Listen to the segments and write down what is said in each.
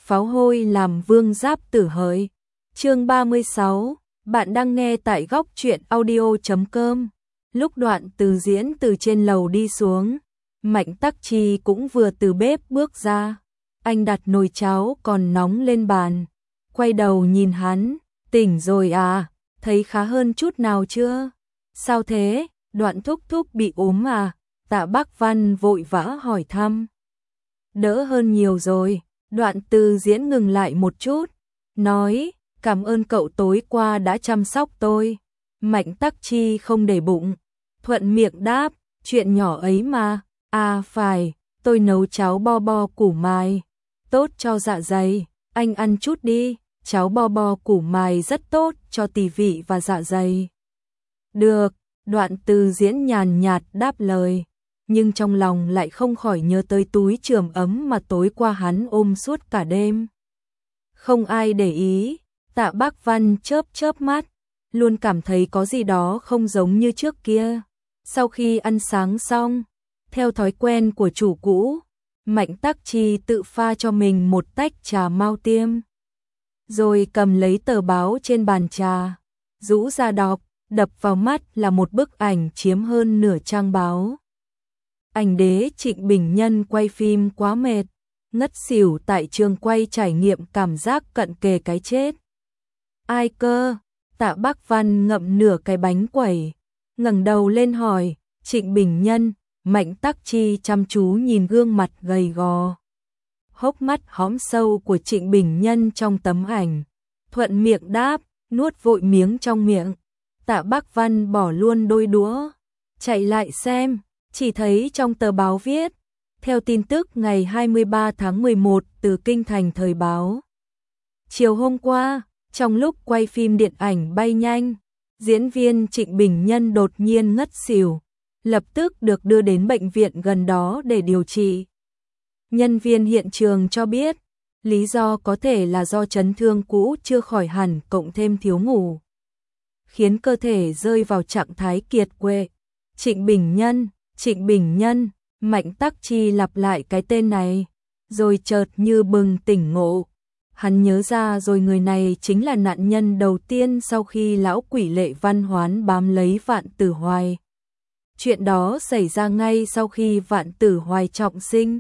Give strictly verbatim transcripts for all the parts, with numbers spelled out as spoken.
pháo hôi làm vương giáp tử hỡi. Chương ba mươi sáu, bạn đang nghe tại góc truyện audio chấm com. Lúc Đoạn Từ Diễn từ trên lầu đi xuống, Mạnh Tắc Chi cũng vừa từ bếp bước ra. Anh đặt nồi cháo còn nóng lên bàn, quay đầu nhìn hắn, tỉnh rồi à, thấy khá hơn chút nào chưa? Sao thế, Đoạn thúc thúc bị ốm à? Tạ Bác Văn vội vã hỏi thăm. Đỡ hơn nhiều rồi. Đoạn Từ Diễn ngừng lại một chút, nói, cảm ơn cậu tối qua đã chăm sóc tôi. Mạnh Tắc Chi không để bụng, thuận miệng đáp, chuyện nhỏ ấy mà. À phải, tôi nấu cháo bo bo củ mài, tốt cho dạ dày, anh ăn chút đi, cháo bo bo củ mài rất tốt cho tỳ vị và dạ dày. Được, Đoạn Từ Diễn nhàn nhạt đáp lời, nhưng trong lòng lại không khỏi nhớ tới túi chườm ấm mà tối qua hắn ôm suốt cả đêm. Không ai để ý, Tạ Bác Văn chớp chớp mắt, luôn cảm thấy có gì đó không giống như trước kia. Sau khi ăn sáng xong, theo thói quen của chủ cũ, Mạnh Tắc Chi tự pha cho mình một tách trà mau tiêm, rồi cầm lấy tờ báo trên bàn trà, rũ ra đọc, đập vào mắt là một bức ảnh chiếm hơn nửa trang báo. Ảnh đế Trịnh Bình Nhân quay phim quá mệt, ngất xỉu tại trường quay trải nghiệm cảm giác cận kề cái chết. Ai cơ? Tạ Bác Văn ngậm nửa cái bánh quẩy, ngẩng đầu lên hỏi, Trịnh Bình Nhân. Mạnh Tắc Chi chăm chú nhìn gương mặt gầy gò, hốc mắt hõm sâu của Trịnh Bình Nhân trong tấm ảnh, thuận miệng đáp, nuốt vội miếng trong miệng. Tạ Bác Văn bỏ luôn đôi đũa, chạy lại xem, chỉ thấy trong tờ báo viết, theo tin tức ngày hai mươi ba tháng mười một từ Kinh Thành Thời báo. Chiều hôm qua, trong lúc quay phim điện ảnh Bay Nhanh, diễn viên Trịnh Bình Nhân đột nhiên ngất xỉu, lập tức được đưa đến bệnh viện gần đó để điều trị. Nhân viên hiện trường cho biết, lý do có thể là do chấn thương cũ chưa khỏi hẳn cộng thêm thiếu ngủ, khiến cơ thể rơi vào trạng thái kiệt quệ. Trịnh Bình Nhân, Trịnh Bình Nhân, Mạnh Tắc Chi lặp lại cái tên này, rồi chợt như bừng tỉnh ngộ. Hắn nhớ ra rồi, người này chính là nạn nhân đầu tiên sau khi lão quỷ Lệ Văn Hoán bám lấy Vạn Tử Hoài. Chuyện đó xảy ra ngay sau khi Vạn Tử Hoài trọng sinh.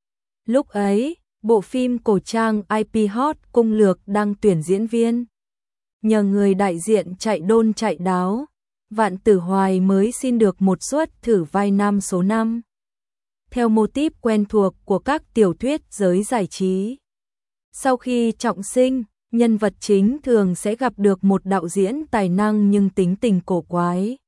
Lúc ấy, bộ phim cổ trang i pê Hot Cung Lược đang tuyển diễn viên. Nhờ người đại diện chạy đôn chạy đáo, Vạn Tử Hoài mới xin được một suất thử vai nam số năm. Theo mô típ quen thuộc của các tiểu thuyết giới giải trí, sau khi trọng sinh, nhân vật chính thường sẽ gặp được một đạo diễn tài năng nhưng tính tình cổ quái.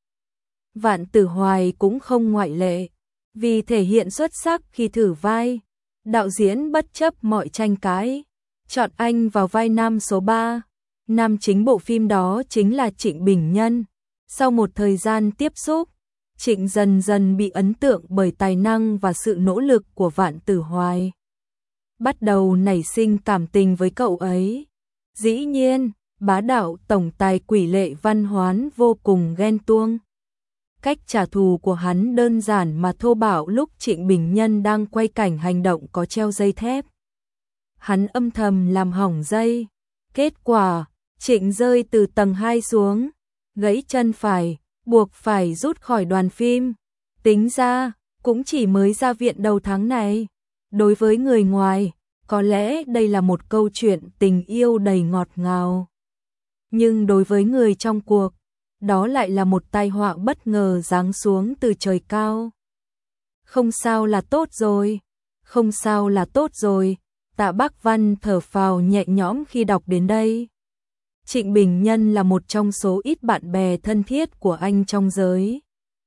Vạn Tử Hoài cũng không ngoại lệ, vì thể hiện xuất sắc khi thử vai, đạo diễn bất chấp mọi tranh cãi, chọn anh vào vai nam số ba. Nam chính bộ phim đó chính là Trịnh Bình Nhân. Sau một thời gian tiếp xúc, Trịnh dần dần bị ấn tượng bởi tài năng và sự nỗ lực của Vạn Tử Hoài, bắt đầu nảy sinh cảm tình với cậu ấy. Dĩ nhiên, bá đạo tổng tài quỷ Lệ Văn Hoán vô cùng ghen tuông. Cách trả thù của hắn đơn giản mà thô bạo. Lúc Trịnh Bình Nhân đang quay cảnh hành động có treo dây thép, hắn âm thầm làm hỏng dây. Kết quả, Trịnh rơi từ tầng hai xuống, gãy chân phải, buộc phải rút khỏi đoàn phim. Tính ra, cũng chỉ mới ra viện đầu tháng này. Đối với người ngoài, có lẽ đây là một câu chuyện tình yêu đầy ngọt ngào. Nhưng đối với người trong cuộc, đó lại là một tai họa bất ngờ giáng xuống từ trời cao. Không sao là tốt rồi, không sao là tốt rồi. Tạ Bác Văn thở phào nhẹ nhõm khi đọc đến đây. Trịnh Bình Nhân là một trong số ít bạn bè thân thiết của anh trong giới.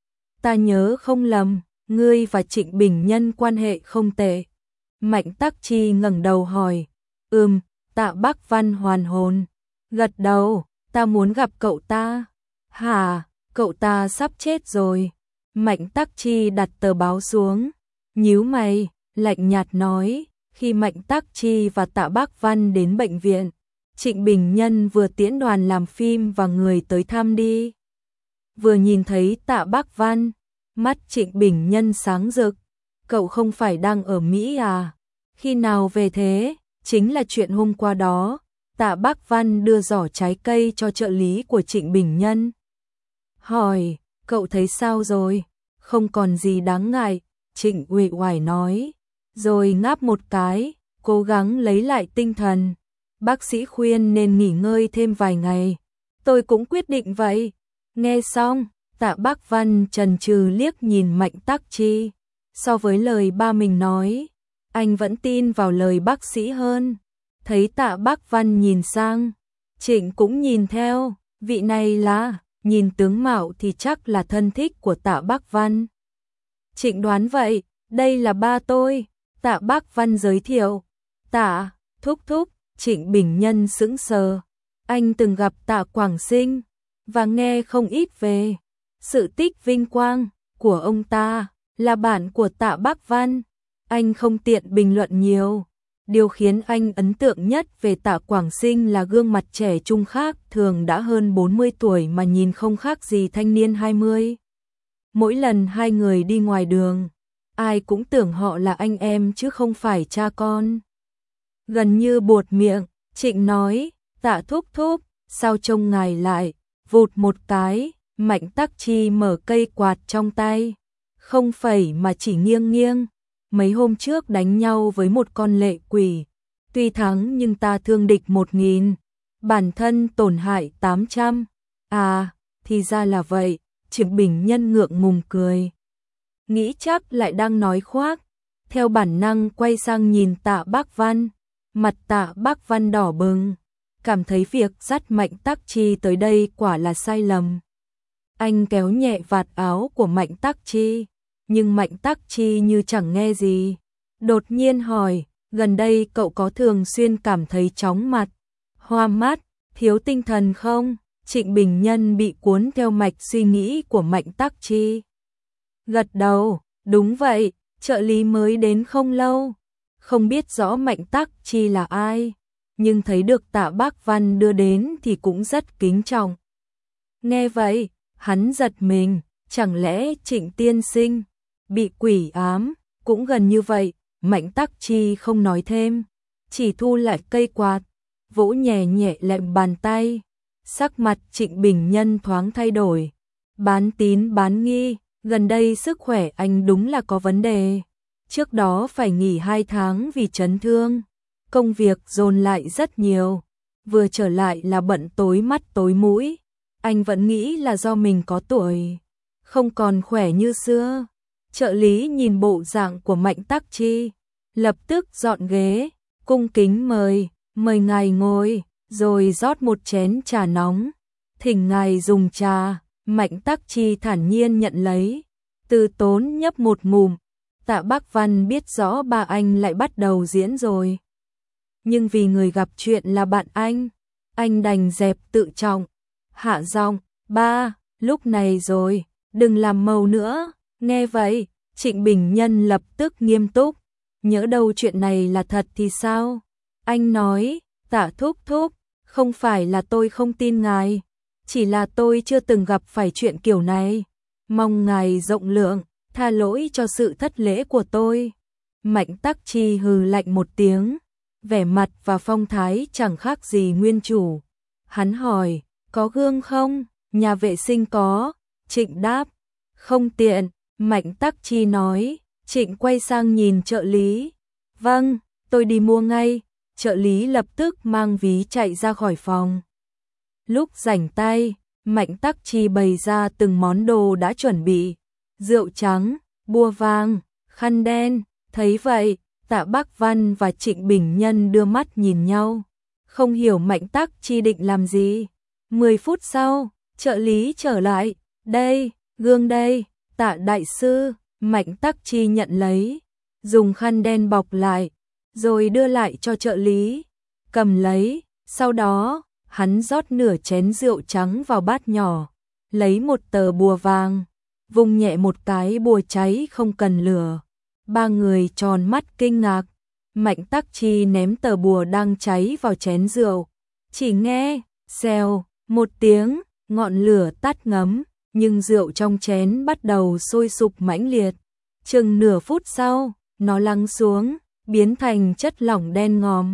Ta nhớ không lầm, ngươi và Trịnh Bình Nhân quan hệ không tệ. Mạnh Tắc Chi ngẩng đầu hỏi. Ừm, Tạ Bác Văn hoàn hồn, gật đầu, ta muốn gặp cậu ta. Hả, cậu ta sắp chết rồi. Mạnh Tắc Chi đặt tờ báo xuống, nhíu mày, lạnh nhạt nói. Khi Mạnh Tắc Chi và Tạ Bác Văn đến bệnh viện, Trịnh Bình Nhân vừa tiễn đoàn làm phim và người tới thăm đi. Vừa nhìn thấy Tạ Bác Văn, mắt Trịnh Bình Nhân sáng rực. Cậu không phải đang ở Mỹ à? Khi nào về thế? chính là chuyện hôm qua đó, Tạ Bác Văn đưa giỏ trái cây cho trợ lý của Trịnh Bình Nhân. Hỏi, cậu thấy sao rồi? Không còn gì đáng ngại, Trịnh uể oải nói, rồi ngáp một cái, cố gắng lấy lại tinh thần. Bác sĩ khuyên nên nghỉ ngơi thêm vài ngày. Tôi cũng quyết định vậy. Nghe xong, Tạ Bác Văn chần chừ liếc nhìn Mạnh Tắc Chi. So với lời ba mình nói, anh vẫn tin vào lời bác sĩ hơn. Thấy Tạ Bác Văn nhìn sang, Trịnh cũng nhìn theo, vị này là, nhìn tướng mạo thì chắc là thân thích của Tạ Bác Văn. Trịnh đoán vậy, đây là ba tôi, Tạ Bác Văn giới thiệu. Tạ, thúc thúc, Trịnh Bình Nhân sững sờ. Anh từng gặp Tạ Quảng Sinh và nghe không ít về sự tích vinh quang của ông ta, là bạn của Tạ Bác Văn. Anh không tiện bình luận nhiều. Điều khiến anh ấn tượng nhất về Tạ Quảng Sinh là gương mặt trẻ trung khác thường đã hơn bốn mươi tuổi mà nhìn không khác gì thanh niên hai mươi. Mỗi lần hai người đi ngoài đường, ai cũng tưởng họ là anh em chứ không phải cha con. Gần như buột miệng, Trịnh nói, Tạ thúc thúc, sao trông ngài lại, vụt một cái, Mạnh Tắc Chi mở cây quạt trong tay. Không phẩy mà chỉ nghiêng nghiêng. Mấy hôm trước đánh nhau với một con lệ quỷ. Tuy thắng nhưng ta thương địch một nghìn. Bản thân tổn hại tám trăm. À, thì ra là vậy. Trịnh Bình Nhân ngượng ngùng cười. Nghĩ chắc lại đang nói khoác. Theo bản năng quay sang nhìn Tạ Bác Văn. Mặt Tạ Bác Văn đỏ bừng. Cảm thấy việc dắt Mạnh Tắc Chi tới đây quả là sai lầm. Anh kéo nhẹ vạt áo của Mạnh Tắc Chi. Nhưng Mạnh Tắc Chi như chẳng nghe gì. Đột nhiên hỏi, gần đây cậu có thường xuyên cảm thấy chóng mặt, hoa mắt, thiếu tinh thần không? Trịnh Bình Nhân bị cuốn theo mạch suy nghĩ của Mạnh Tắc Chi. Gật đầu, đúng vậy, trợ lý mới đến không lâu. Không biết rõ Mạnh Tắc Chi là ai, nhưng thấy được Tạ Bác Văn đưa đến thì cũng rất kính trọng. Nghe vậy, hắn giật mình, chẳng lẽ Trịnh tiên sinh bị quỷ ám? Cũng gần như vậy. Mạnh Tắc Chi không nói thêm, chỉ thu lại cây quạt, vỗ nhẹ nhẹ lẹm bàn tay. Sắc mặt Trịnh Bình Nhân thoáng thay đổi. Bán tín bán nghi, gần đây sức khỏe anh đúng là có vấn đề. Trước đó phải nghỉ hai tháng vì chấn thương, công việc dồn lại rất nhiều. Vừa trở lại là bận tối mắt tối mũi. Anh vẫn nghĩ là do mình có tuổi, không còn khỏe như xưa. Trợ lý nhìn bộ dạng của Mạnh Tắc Chi, lập tức dọn ghế, cung kính mời, mời ngài ngồi, rồi rót một chén trà nóng. Thỉnh ngài dùng trà. Mạnh Tắc Chi thản nhiên nhận lấy, từ tốn nhấp một ngụm. Tạ Bác Văn biết rõ ba anh lại bắt đầu diễn rồi. Nhưng vì người gặp chuyện là bạn anh, anh đành dẹp tự trọng, hạ giọng, ba, lúc này rồi, đừng làm màu nữa. Nghe vậy, Trịnh Bình Nhân lập tức nghiêm túc. Nhỡ đâu chuyện này là thật thì sao? Anh nói, Tạ thúc thúc, không phải là tôi không tin ngài, chỉ là tôi chưa từng gặp phải chuyện kiểu này. Mong ngài rộng lượng, tha lỗi cho sự thất lễ của tôi. Mạnh Tắc Chi hừ lạnh một tiếng, vẻ mặt và phong thái chẳng khác gì nguyên chủ. Hắn hỏi, có gương không? Nhà vệ sinh có. Trịnh đáp, không tiện. Mạnh Tắc Chi nói. Trịnh quay sang nhìn trợ lý. Vâng, tôi đi mua ngay. Trợ lý lập tức mang ví chạy ra khỏi phòng. Lúc rảnh tay, Mạnh Tắc Chi bày ra từng món đồ đã chuẩn bị. Rượu trắng, bua vang, khăn đen. Thấy vậy, Tạ Bác Văn và Trịnh Bình Nhân đưa mắt nhìn nhau. Không hiểu Mạnh Tắc Chi định làm gì. Mười phút sau, trợ lý trở lại. Đây, gương đây. Tạ đại sư. Mạnh Tắc Chi nhận lấy, dùng khăn đen bọc lại, rồi đưa lại cho trợ lý. Cầm lấy, sau đó, hắn rót nửa chén rượu trắng vào bát nhỏ, lấy một tờ bùa vàng, vung nhẹ một cái bùa cháy không cần lửa. Ba người tròn mắt kinh ngạc. Mạnh Tắc Chi ném tờ bùa đang cháy vào chén rượu. Chỉ nghe, xèo, một tiếng, ngọn lửa tắt ngấm. Nhưng rượu trong chén bắt đầu sôi sục mãnh liệt. Chừng nửa phút sau, nó lắng xuống, biến thành chất lỏng đen ngòm.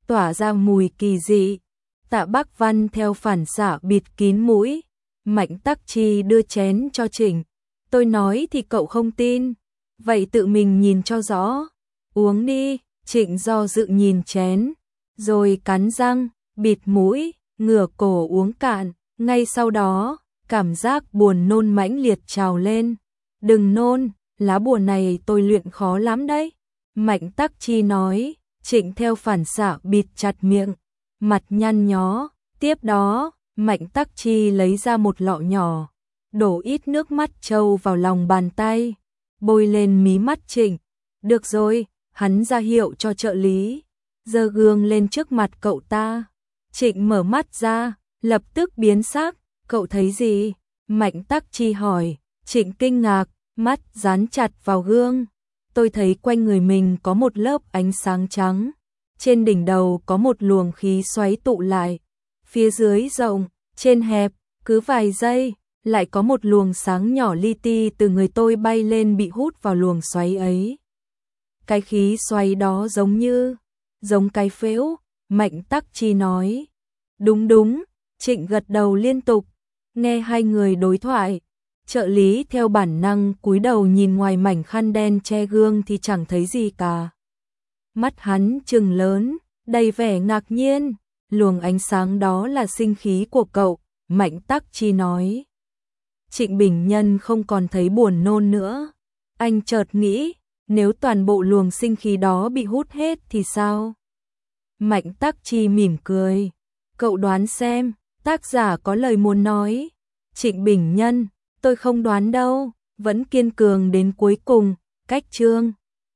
tỏa ra mùi kỳ dị. Tạ Bác Văn theo phản xạ bịt kín mũi. Mạnh Tắc Chi đưa chén cho Trịnh. Tôi nói thì cậu không tin. Vậy tự mình nhìn cho rõ. Uống đi. Trịnh do dự nhìn chén, rồi cắn răng, bịt mũi, ngửa cổ uống cạn. Ngay sau đó, cảm giác buồn nôn mãnh liệt trào lên. Đừng nôn, lá bùa này tôi luyện khó lắm đấy. Mạnh Tắc Chi nói. Trịnh theo phản xạ bịt chặt miệng, mặt nhăn nhó. Tiếp đó, Mạnh Tắc Chi lấy ra một lọ nhỏ, đổ ít nước mắt trâu vào lòng bàn tay, bôi lên mí mắt Trịnh. Được rồi, hắn ra hiệu cho trợ lý, giơ gương lên trước mặt cậu ta. Trịnh mở mắt ra, lập tức biến sắc. Cậu thấy gì? Mạnh Tắc Chi hỏi. Trịnh kinh ngạc, mắt dán chặt vào gương. Tôi thấy quanh người mình có một lớp ánh sáng trắng. Trên đỉnh đầu có một luồng khí xoáy tụ lại. Phía dưới rộng, trên hẹp, cứ vài giây, lại có một luồng sáng nhỏ li ti từ người tôi bay lên bị hút vào luồng xoáy ấy. Cái khí xoáy đó giống như, giống cái phễu, Mạnh Tắc Chi nói. Đúng đúng, Trịnh gật đầu liên tục. Nghe hai người đối thoại, trợ lý theo bản năng cúi đầu nhìn ngoài mảnh khăn đen che gương thì chẳng thấy gì cả. Mắt hắn trừng lớn, đầy vẻ ngạc nhiên. Luồng ánh sáng đó là sinh khí của cậu, Mạnh Tắc Chi nói. Trịnh Bình Nhân không còn thấy buồn nôn nữa. Anh chợt nghĩ, nếu toàn bộ luồng sinh khí đó bị hút hết thì sao? Mạnh Tắc Chi mỉm cười. Cậu đoán xem, tác giả có lời muốn nói. Trịnh Bình Nhân, tôi không đoán đâu, vẫn kiên cường đến cuối cùng. Cách chương